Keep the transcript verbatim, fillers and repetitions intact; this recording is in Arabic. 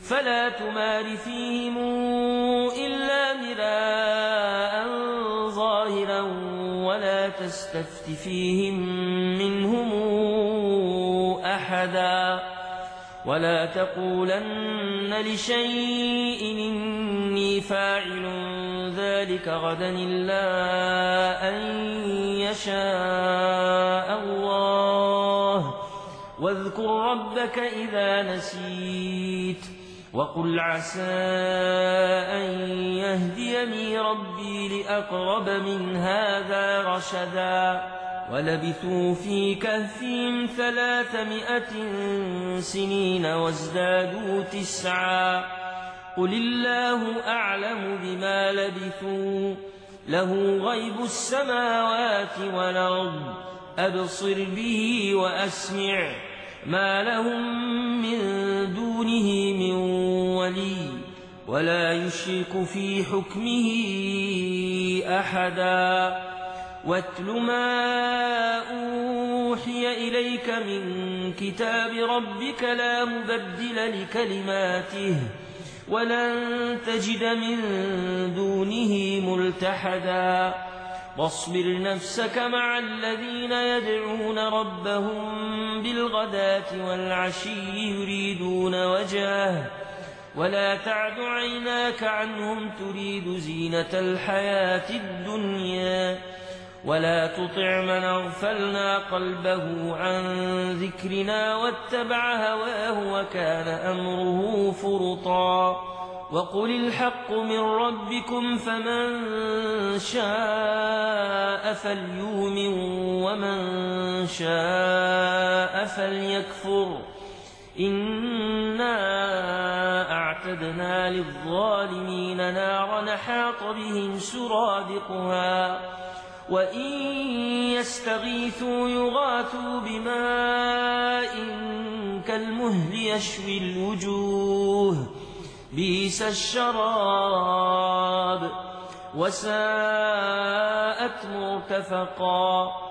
فلا تمار فيهم إلا مراء ظاهرا ولا تستفت فيهم منهم أحدا ولا تقولن لشيء إني فاعل ذلك غدا إلا أن يشاء الله واذكر ربك إذا نسيت وقل عسى أن يهديني ربي لأقرب من هذا رشدا ولبثوا في كهفهم ثلاثمائة سنين وازدادوا تسعا قل الله أعلم بما لبثوا له غيب السماوات والأرض أبصر به وأسمع ما لهم من دونه من ولي ولا يشرك في حكمه أحدا واتل ما أوحي إليك من كتاب ربك لا مبدل لكلماته ولن تجد من دونه ملتحدا واصبر نفسك مع الذين يدعون ربهم بالغداة والعشي يريدون وجهه ولا تعد عيناك عنهم تريد زينة الحياة الدنيا ولا تطع من أغفلنا قلبه عن ذكرنا واتبع هواه وكان أمره فرطا وقل الحق من ربكم فمن شاء فليؤمن ومن شاء فليكفر إنا أعتدنا للظالمين نارا حاط بهم سرادقها وإن يستغيثوا يغاثوا بماء كالمهل يشوي الوجوه بئس الشراب وساءت مرتفقا